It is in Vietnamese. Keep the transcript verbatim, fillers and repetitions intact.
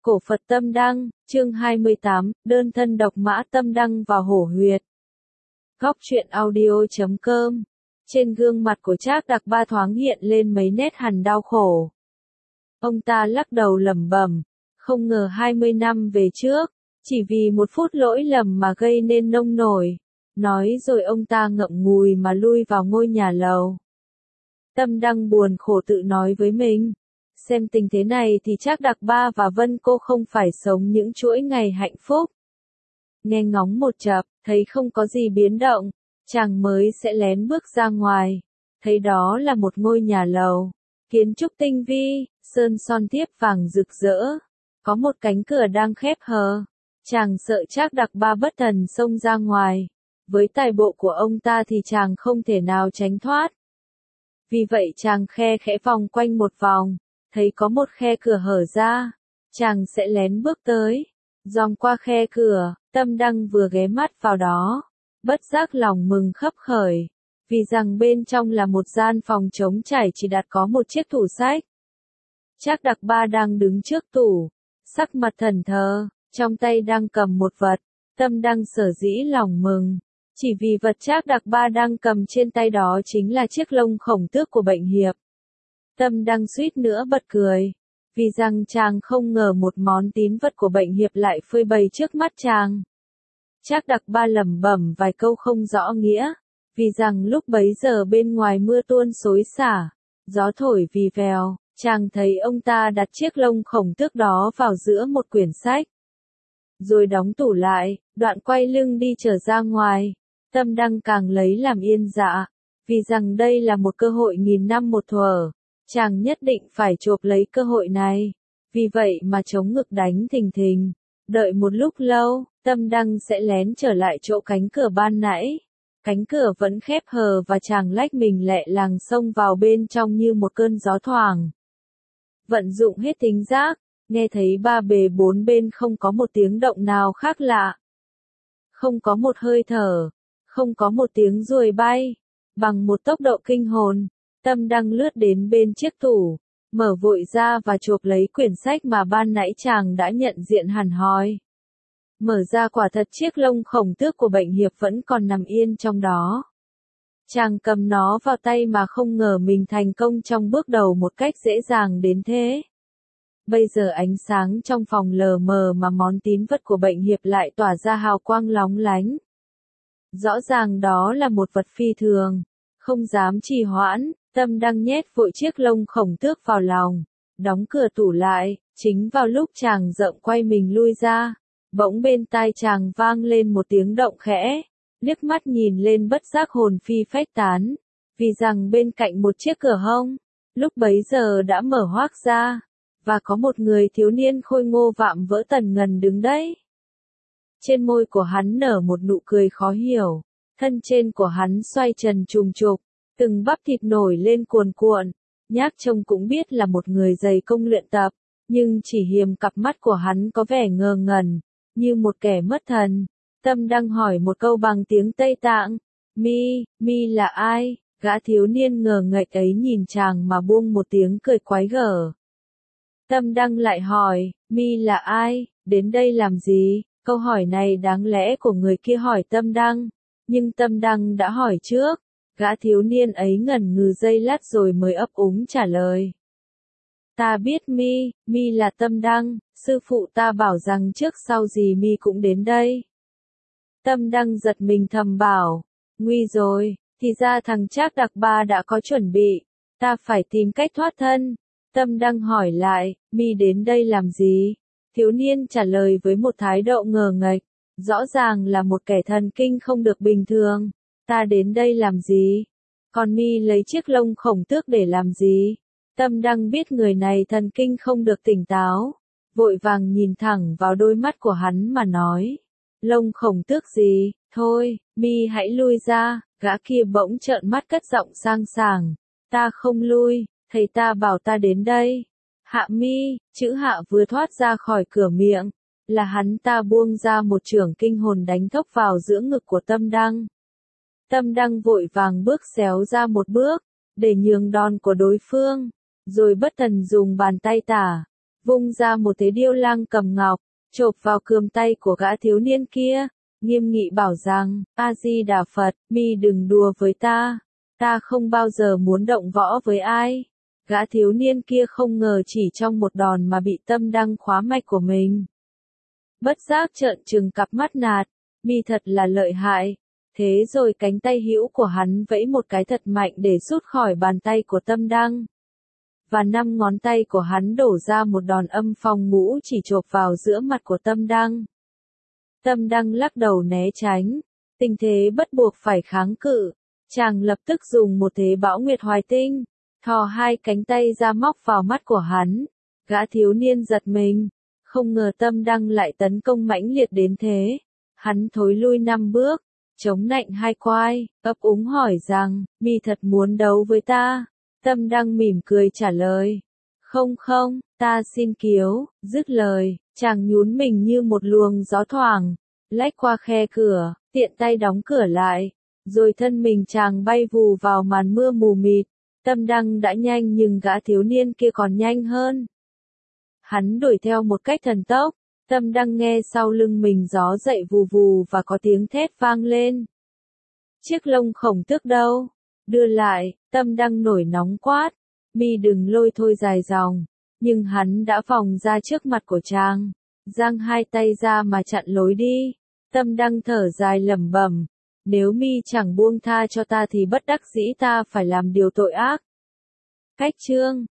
Cổ Phật Tâm Đăng, chương hai mươi tám, đơn thân độc mã Tâm Đăng vào hổ huyệt. Góc truyện audio chấm com. Trên gương mặt của Trác Đặc Ba thoáng hiện lên mấy nét hằn đau khổ. Ông ta lắc đầu lẩm bẩm, không ngờ hai mươi năm về trước, chỉ vì một phút lỗi lầm mà gây nên nông nổi. Nói rồi ông ta ngậm ngùi mà lui vào ngôi nhà lầu. Tâm Đăng buồn khổ tự nói với mình. Xem tình thế này thì Trác Đặc Ba và Vân Cô không phải sống những chuỗi ngày hạnh phúc. Nghe ngóng một chập, thấy không có gì biến động, chàng mới sẽ lén bước ra ngoài. Thấy đó là một ngôi nhà lầu, kiến trúc tinh vi, sơn son thiếp vàng rực rỡ. Có một cánh cửa đang khép hờ. Chàng sợ Trác Đặc Ba bất thần xông ra ngoài. Với tài bộ của ông ta thì chàng không thể nào tránh thoát. Vì vậy chàng khe khẽ vòng quanh một vòng. Thấy có một khe cửa hở ra, chàng sẽ lén bước tới, dòm qua khe cửa. Tâm Đăng vừa ghé mắt vào đó, bất giác lòng mừng khấp khởi, vì rằng bên trong là một gian phòng trống trải chỉ đặt có một chiếc tủ sách. Trác Đặc Ba đang đứng trước tủ, sắc mặt thẫn thờ, trong tay đang cầm một vật. Tâm Đăng sở dĩ lòng mừng, chỉ vì vật Trác Đặc Ba đang cầm trên tay đó chính là chiếc lông khổng tước của bệnh hiệp. Tâm Đăng suýt nữa bật cười, vì rằng chàng không ngờ một món tín vật của bệnh hiệp lại phơi bày trước mắt chàng. Trác Đặc Ba lẩm bẩm vài câu không rõ nghĩa, vì rằng lúc bấy giờ bên ngoài mưa tuôn xối xả, gió thổi vì vèo, chàng thấy ông ta đặt chiếc lông khổng tước đó vào giữa một quyển sách. Rồi đóng tủ lại, đoạn quay lưng đi trở ra ngoài. Tâm Đăng càng lấy làm yên dạ, vì rằng đây là một cơ hội nghìn năm một thuở. Chàng nhất định phải chộp lấy cơ hội này, vì vậy mà chống ngực đánh thình thình. Đợi một lúc lâu, Tâm Đăng sẽ lén trở lại chỗ cánh cửa ban nãy. Cánh cửa vẫn khép hờ và chàng lách mình lẹ làng xông vào bên trong như một cơn gió thoảng. Vận dụng hết thính giác, nghe thấy ba bề bốn bên không có một tiếng động nào khác lạ. Không có một hơi thở, không có một tiếng ruồi bay, bằng một tốc độ kinh hồn. Tâm Đăng lướt đến bên chiếc tủ, mở vội ra và chộp lấy quyển sách mà ban nãy chàng đã nhận diện hẳn hoi. Mở ra quả thật chiếc lông khổng tước của bệnh hiệp vẫn còn nằm yên trong đó. Chàng cầm nó vào tay mà không ngờ mình thành công trong bước đầu một cách dễ dàng đến thế. Bây giờ ánh sáng trong phòng lờ mờ mà món tín vật của bệnh hiệp lại tỏa ra hào quang lóng lánh. Rõ ràng đó là một vật phi thường, không dám trì hoãn. Tâm Đăng nhét vội chiếc lông khổng tước vào lòng, đóng cửa tủ lại. Chính vào lúc chàng rộng quay mình lui ra, bỗng bên tai chàng vang lên một tiếng động khẽ, liếc mắt nhìn lên bất giác hồn phi phách tán, vì rằng bên cạnh một chiếc cửa hông, lúc bấy giờ đã mở hoác ra, và có một người thiếu niên khôi ngô vạm vỡ tần ngần đứng đấy. Trên môi của hắn nở một nụ cười khó hiểu, thân trên của hắn xoay trần trùng trục. Từng bắp thịt nổi lên cuồn cuộn, nhác trông cũng biết là một người dày công luyện tập, nhưng chỉ hiềm cặp mắt của hắn có vẻ ngơ ngẩn, như một kẻ mất thần. Tâm Đăng hỏi một câu bằng tiếng Tây Tạng, mi, mi là ai? Gã thiếu niên ngờ ngạch ấy nhìn chàng mà buông một tiếng cười quái gở. Tâm Đăng lại hỏi, mi là ai, đến đây làm gì? Câu hỏi này đáng lẽ của người kia hỏi Tâm Đăng, nhưng Tâm Đăng đã hỏi trước. Gã thiếu niên ấy ngần ngừ giây lát rồi mới ấp úng trả lời. Ta biết mi, mi là Tâm Đăng, sư phụ ta bảo rằng trước sau gì mi cũng đến đây. Tâm Đăng giật mình thầm bảo, nguy rồi, thì ra thằng Trác Đặc Ba đã có chuẩn bị, ta phải tìm cách thoát thân. Tâm Đăng hỏi lại, mi đến đây làm gì? Thiếu niên trả lời với một thái độ ngờ nghệch, rõ ràng là một kẻ thần kinh không được bình thường. Ta đến đây làm gì? Còn mi lấy chiếc lông khổng tước để làm gì? Tâm Đăng biết người này thần kinh không được tỉnh táo, vội vàng nhìn thẳng vào đôi mắt của hắn mà nói. Lông khổng tước gì? Thôi, mi hãy lui ra. Gã kia bỗng trợn mắt cất giọng sang sảng. Ta không lui, thầy ta bảo ta đến đây. Hạ mi, chữ hạ vừa thoát ra khỏi cửa miệng, là hắn ta buông ra một chưởng kinh hồn đánh thốc vào giữa ngực của Tâm Đăng. Tâm Đăng vội vàng bước xéo ra một bước, để nhường đòn của đối phương, rồi bất thần dùng bàn tay tả, vung ra một thế điêu lang cầm ngọc, chộp vào cườm tay của gã thiếu niên kia, nghiêm nghị bảo rằng, A-di-đà Phật, mi đừng đùa với ta, ta không bao giờ muốn động võ với ai. Gã thiếu niên kia không ngờ chỉ trong một đòn mà bị Tâm Đăng khóa mạch của mình. Bất giác trợn trừng cặp mắt nạt, mi thật là lợi hại. Thế rồi cánh tay hữu của hắn vẫy một cái thật mạnh để rút khỏi bàn tay của Tâm Đăng. Và năm ngón tay của hắn đổ ra một đòn âm phong ngũ chỉ chộp vào giữa mặt của Tâm Đăng. Tâm Đăng lắc đầu né tránh, tình thế bất buộc phải kháng cự, chàng lập tức dùng một thế bão nguyệt hoài tinh, thò hai cánh tay ra móc vào mắt của hắn. Gã thiếu niên giật mình, không ngờ Tâm Đăng lại tấn công mãnh liệt đến thế. Hắn thối lui năm bước, chống nạnh hai quai, ấp úng hỏi rằng, mi thật muốn đấu với ta? Tâm Đăng mỉm cười trả lời, không không, ta xin kiếu. Dứt lời, chàng nhún mình như một luồng gió thoảng, lách qua khe cửa, tiện tay đóng cửa lại, rồi thân mình chàng bay vù vào màn mưa mù mịt. Tâm Đăng đã nhanh nhưng gã thiếu niên kia còn nhanh hơn. Hắn đuổi theo một cách thần tốc, Tâm Đăng nghe sau lưng mình gió dậy vù vù và có tiếng thét vang lên. Chiếc lông khổng tước đâu? Đưa lại. Tâm Đăng nổi nóng quát, mi đừng lôi thôi dài dòng. Nhưng hắn đã vòng ra trước mặt của chàng, giang hai tay ra mà chặn lối đi. Tâm Đăng thở dài lẩm bẩm, nếu mi chẳng buông tha cho ta thì bất đắc dĩ ta phải làm điều tội ác. Cách chương